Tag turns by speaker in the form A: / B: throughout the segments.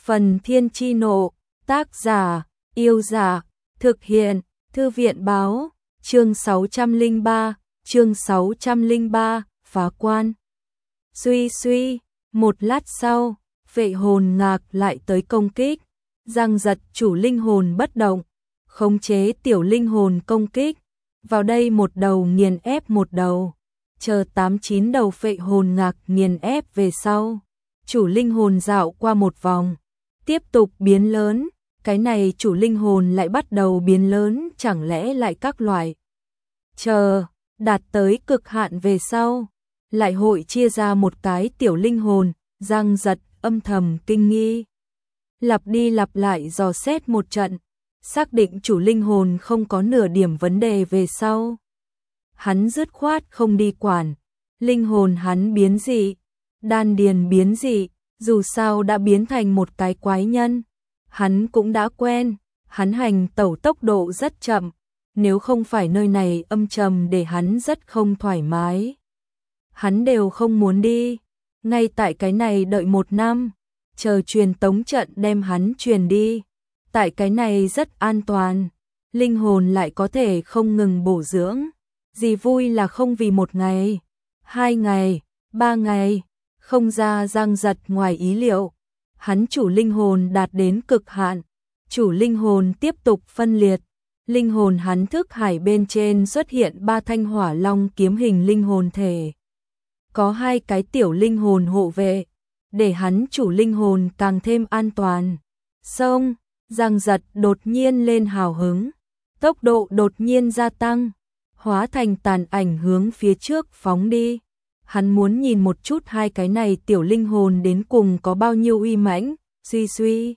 A: Phần Thiên Chi Nộ, tác giả, Yêu Giả, thực hiện, Thư viện báo, chương 603, phá quan. Suy, một lát sau, Phệ Hồn Ngạc lại tới công kích, giằng giật chủ linh hồn bất động, khống chế tiểu linh hồn công kích, vào đây một đầu nghiền ép một đầu, chờ 8-9 đầu Phệ Hồn Ngạc nghiền ép về sau, chủ linh hồn dạo qua một vòng, tiếp tục biến lớn, cái này chủ linh hồn lại bắt đầu biến lớn, chẳng lẽ lại các loại. Chờ, đạt tới cực hạn về sau, lại hội chia ra một cái tiểu linh hồn, giằng giật âm thầm kinh nghi. Lặp đi lặp lại dò xét một trận, xác định chủ linh hồn không có nửa điểm vấn đề về sau. Hắn dứt khoát không đi quản, linh hồn hắn biến dị, đan điền biến dị, dù sao đã biến thành một cái quái nhân. Hắn cũng đã quen, hắn hành tẩu tốc độ rất chậm, nếu không phải nơi này âm trầm để hắn rất không thoải mái. Hắn đều không muốn đi, ngay tại cái này đợi 1 năm, chờ truyền tống trận đem hắn truyền đi. Tại cái này rất an toàn, linh hồn lại có thể không ngừng bổ dưỡng, gì vui là không vì 1 ngày, 2 ngày, 3 ngày, không ra giằng giật ngoài ý liệu. Hắn chủ linh hồn đạt đến cực hạn, chủ linh hồn tiếp tục phân liệt, linh hồn hắn thức hải bên trên xuất hiện 3 thanh hỏa long kiếm hình linh hồn thể. Có 2 cái tiểu linh hồn hộ vệ, để hắn chủ linh hồn càng thêm an toàn. Xong, giằng giật đột nhiên lên hào hứng, tốc độ đột nhiên gia tăng, hóa thành tàn ảnh hướng phía trước phóng đi. Hắn muốn nhìn một chút 2 cái này tiểu linh hồn đến cùng có bao nhiêu uy mãnh, suy.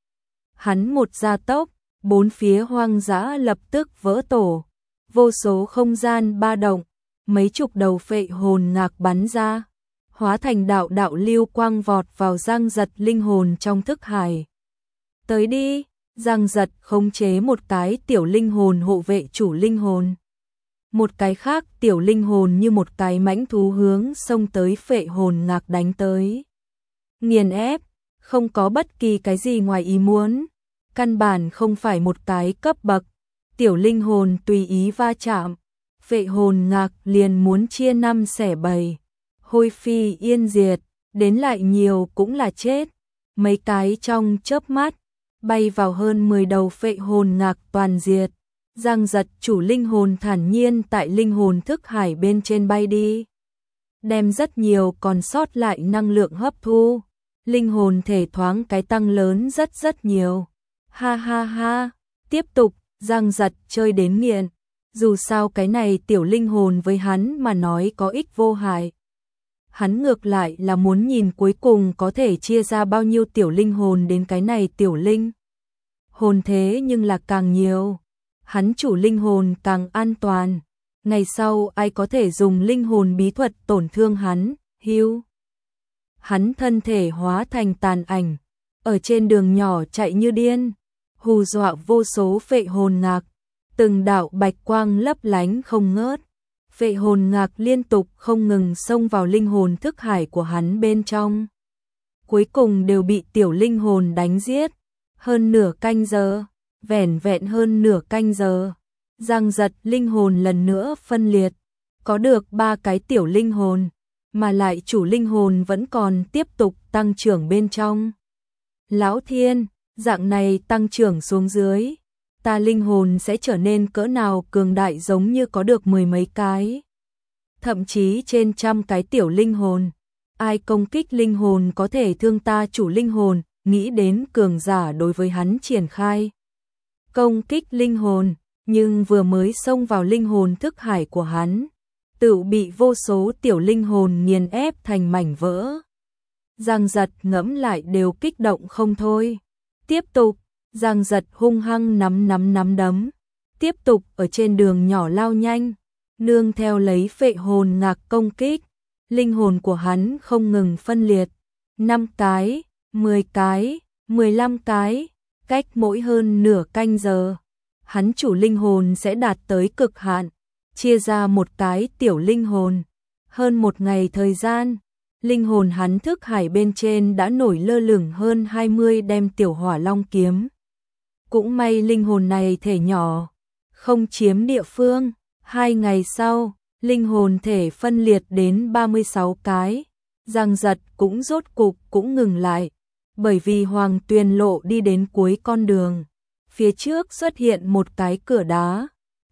A: Hắn một gia tốc, 4 phía hoang dã lập tức vỡ tổ, vô số không gian ba động, mấy chục đầu Phệ Hồn Ngạc bắn ra, hóa thành đạo đạo lưu quang vọt vào giằng giật linh hồn trong thức hải. Tới đi, giằng giật khống chế một cái tiểu linh hồn hộ vệ chủ linh hồn. Một cái khác tiểu linh hồn như một cái mãnh thú hướng xông tới Phệ Hồn Ngạc đánh tới. Nghiền ép, không có bất kỳ cái gì ngoài ý muốn, căn bản không phải một cái cấp bậc, tiểu linh hồn tùy ý va chạm, Phệ Hồn Ngạc liền muốn chia 5 xẻ 7, hôi phi yên diệt, đến lại nhiều cũng là chết. Mấy cái trong chớp mắt, bay vào hơn 10 đầu Phệ Hồn Ngạc toàn diệt. Giằng giật chủ linh hồn thản nhiên tại linh hồn thức hải bên trên bay đi, đem rất nhiều còn sót lại năng lượng hấp thu, linh hồn thể thoáng cái tăng lớn rất nhiều. Ha, tiếp tục, giằng giật chơi đến nghiện, dù sao cái này tiểu linh hồn với hắn mà nói có ích vô hại. Hắn ngược lại là muốn nhìn cuối cùng có thể chia ra bao nhiêu tiểu linh hồn đến cái này tiểu linh hồn, thế nhưng là càng nhiều, hắn chủ linh hồn càng an toàn, ngày sau ai có thể dùng linh hồn bí thuật tổn thương hắn, hưu. Hắn thân thể hóa thành tàn ảnh, ở trên đường nhỏ chạy như điên, hù dọa vô số Phệ Hồn Ngạc, từng đạo bạch quang lấp lánh không ngớt. Phệ Hồn Ngạc liên tục không ngừng xông vào linh hồn thức hải của hắn bên trong. Cuối cùng đều bị tiểu linh hồn đánh giết, hơn nửa canh giờ. Vẻn vẹn hơn nửa canh giờ, giằng giật linh hồn lần nữa phân liệt, có được 3 cái tiểu linh hồn, mà lại chủ linh hồn vẫn còn tiếp tục tăng trưởng bên trong. Lão Thiên, dạng này tăng trưởng xuống dưới, ta linh hồn sẽ trở nên cỡ nào cường đại, giống như có được 10 mấy cái, thậm chí trên 100 cái tiểu linh hồn. Ai công kích linh hồn có thể thương ta chủ linh hồn, nghĩ đến cường giả đối với hắn triển khai công kích linh hồn, nhưng vừa mới xông vào linh hồn thức hải của hắn, tự bị vô số tiểu linh hồn nghiền ép thành mảnh vỡ. Giằng giật ngẫm lại đều kích động không thôi. Tiếp tục, giằng giật hung hăng nắm đấm, tiếp tục ở trên đường nhỏ lao nhanh, nương theo lấy Phệ Hồn Ngạc công kích, linh hồn của hắn không ngừng phân liệt, 5 cái, 10 cái, 15 cái. Cách mỗi hơn nửa canh giờ, hắn chủ linh hồn sẽ đạt tới cực hạn, chia ra một cái tiểu linh hồn. Hơn 1 ngày thời gian, Linh hồn hắn thức hải bên trên đã nổi lơ lửng hơn 20 đem tiểu hỏa long kiếm. Cũng may linh hồn này thể nhỏ, không chiếm địa phương. 2 ngày sau, linh hồn thể phân liệt đến 36 cái. Giang Giật cũng rốt cục cũng ngừng lại, bởi vì Hoàng Tuyền Lộ đi đến cuối con đường. Phía trước xuất hiện một cái cửa đá.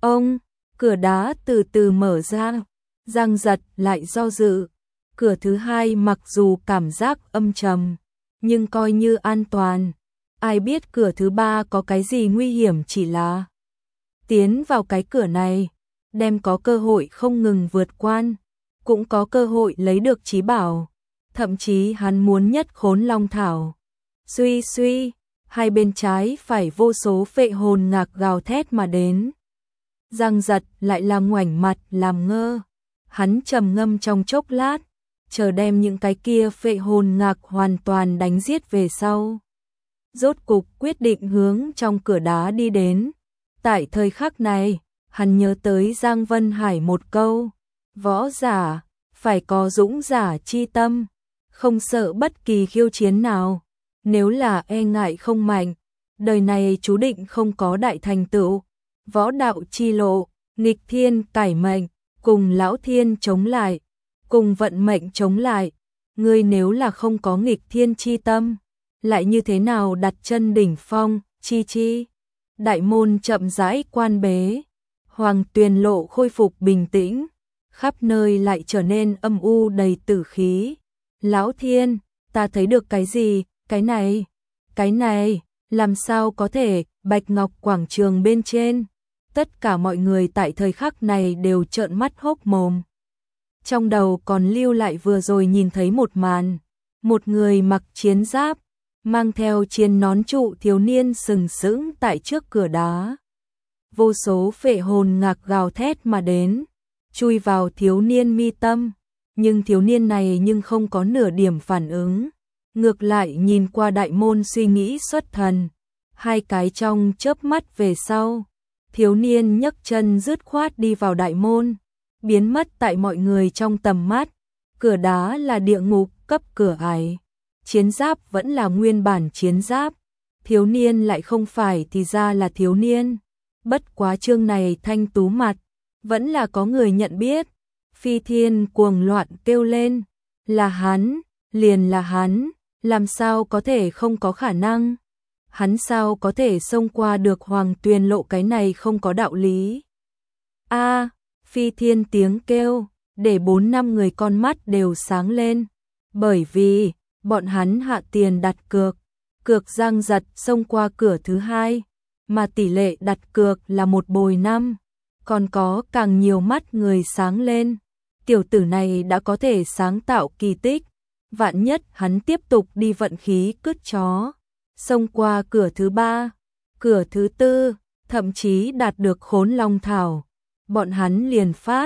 A: Cửa đá từ từ mở ra. Giang Giật lại do dự. Cửa thứ hai mặc dù cảm giác âm trầm, nhưng coi như an toàn. Ai biết cửa thứ ba có cái gì nguy hiểm, chỉ là tiến vào cái cửa này, đem có cơ hội không ngừng vượt quan, cũng có cơ hội lấy được trí bảo. Thậm chí hắn muốn nhất khốn long thảo. Suy suy, hai bên trái phải vô số phệ hồn ngạc gào thét mà đến. Giang Giật lại làm ngoảnh mặt làm ngơ. Hắn trầm ngâm trong chốc lát, chờ đem những cái kia phệ hồn ngạc hoàn toàn đánh giết về sau. Rốt cục quyết định hướng trong cửa đá đi đến. Tại thời khắc này, hắn nhớ tới Giang Vân Hải một câu: võ giả phải có dũng giả chi tâm, không sợ bất kỳ khiêu chiến nào. Nếu là e ngại không mạnh, đời này chú định không có đại thành tựu. Võ đạo chi lộ, nghịch thiên cải mệnh, cùng lão thiên chống lại, cùng vận mệnh chống lại. Ngươi nếu là không có nghịch thiên chi tâm, lại như thế nào đặt chân đỉnh phong, chi. Đại môn chậm rãi quan bế, Hoàng Tuyền Lộ khôi phục bình tĩnh, khắp nơi lại trở nên âm u đầy tử khí. Lão thiên, ta thấy được cái gì? Cái này, làm sao có thể? Bạch Ngọc quảng trường bên trên, tất cả mọi người tại thời khắc này đều trợn mắt hốc mồm. Trong đầu còn lưu lại vừa rồi nhìn thấy một màn, một người mặc chiến giáp, mang theo chiến nón trụ thiếu niên sừng sững tại trước cửa đá. Vô số phệ hồn ngạc gào thét mà đến, chui vào thiếu niên mi tâm, nhưng thiếu niên này nhưng không có nửa điểm phản ứng. Ngược lại nhìn qua đại môn suy nghĩ xuất thần. Hai cái trong chớp mắt về sau, thiếu niên nhấc chân dứt khoát đi vào đại môn, biến mất tại mọi người trong tầm mắt. Cửa đá là địa ngục cấp cửa ải, chiến giáp vẫn là nguyên bản chiến giáp, thiếu niên lại không phải thì ra là thiếu niên. Bất quá chương này thanh tú mặt, vẫn là có người nhận biết. Phi Thiên cuồng loạn kêu lên, là hắn, liền là hắn, làm sao có thể không có khả năng. Hắn sao có thể xông qua được Hoàng Tuyền Lộ, cái này không có đạo lý. A, Phi Thiên tiếng kêu, để 4-5 người con mắt đều sáng lên, bởi vì bọn hắn hạ tiền đặt cược Giang Giật xông qua cửa thứ hai, mà tỷ lệ đặt cược là 1/5, còn có càng nhiều mắt người sáng lên. Tiểu tử này đã có thể sáng tạo kỳ tích, vạn nhất hắn tiếp tục đi vận khí cứt chó, xông qua cửa thứ ba, cửa thứ tư, thậm chí đạt được khốn long thảo, bọn hắn liền phát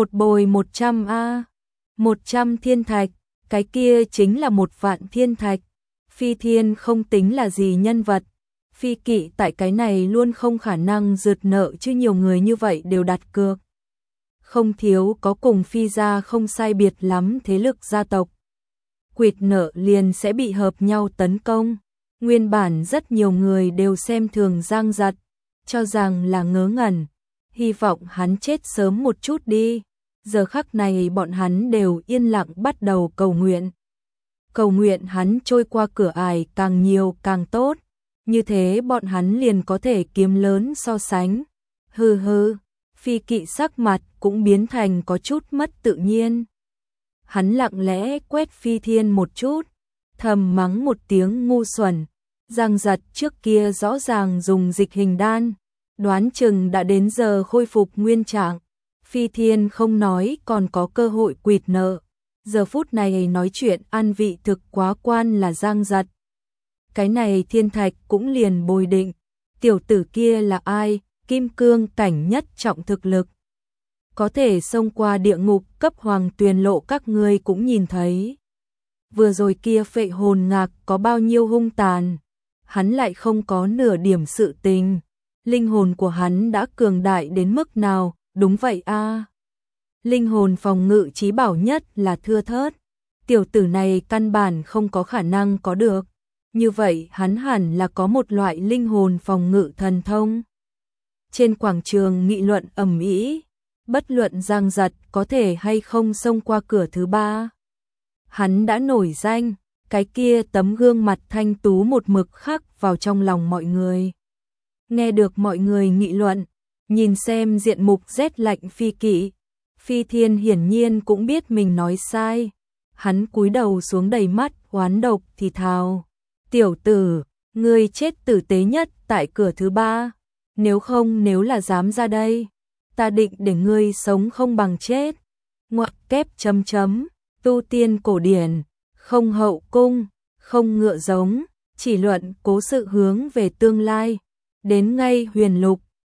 A: 1/100 a, 100 thiên thạch, cái kia chính là 1.000.000 thiên thạch. Phi Thiên không tính là gì nhân vật, Phi Kỵ tại cái này luôn không khả năng rượt nợ, chứ nhiều người như vậy đều đặt cược. Không thiếu có cùng Phi gia không sai biệt lắm thế lực gia tộc. Quỵt nợ liền sẽ bị hợp nhau tấn công. Nguyên bản rất nhiều người đều xem thường Giang Giật, cho rằng là ngớ ngẩn, hy vọng hắn chết sớm một chút đi. Giờ khắc này bọn hắn đều yên lặng bắt đầu cầu nguyện. Cầu nguyện hắn trôi qua cửa ải càng nhiều càng tốt, như thế bọn hắn liền có thể kiếm lớn so sánh. Hừ, Phi Kỵ sắc mặt cũng biến thành có chút mất tự nhiên. Hắn lặng lẽ quét Phi Thiên một chút, thầm mắng một tiếng ngu xuẩn. Giang Giật trước kia rõ ràng dùng dịch hình đan, đoán chừng đã đến giờ khôi phục nguyên trạng. Phi Thiên không nói còn có cơ hội quỵt nợ. Giờ phút này nói chuyện ăn vị thực quá quan là Giang Giật. Cái này thiên thạch cũng liền bồi định. Tiểu tử kia là ai? Kim cương cảnh nhất trọng thực lực, có thể xông qua địa ngục cấp Hoàng Tuyền Lộ, các ngươi cũng nhìn thấy. Vừa rồi kia phệ hồn ngạc có bao nhiêu hung tàn, hắn lại không có nửa điểm sự tình. Linh hồn của hắn đã cường đại đến mức nào? Đúng vậy a. Linh hồn phòng ngự chí bảo nhất là thưa thớt. tiểu tử này căn bản không có khả năng có được. Như vậy hắn hẳn là có một loại linh hồn phòng ngự thần thông. Trên quảng trường nghị luận ầm ĩ, bất luận Giang Giật có thể hay không xông qua cửa thứ ba. Hắn đã nổi danh, cái kia tấm gương mặt thanh tú một mực khắc vào trong lòng mọi người. Nghe được mọi người nghị luận, nhìn xem diện mục rét lạnh Phi Kỵ, Phi Thiên hiển nhiên cũng biết mình nói sai. Hắn cúi đầu xuống đầy mắt oán độc thì thào: "Tiểu tử, ngươi chết tử tế nhất tại cửa thứ ba, nếu là dám ra đây, ta định để ngươi sống không bằng chết." Ngoặc kép chấm chấm, tu tiên cổ điển, không hậu cung, không ngựa giống, chỉ luận cố sự hướng về tương lai. Đến ngay huyền lục,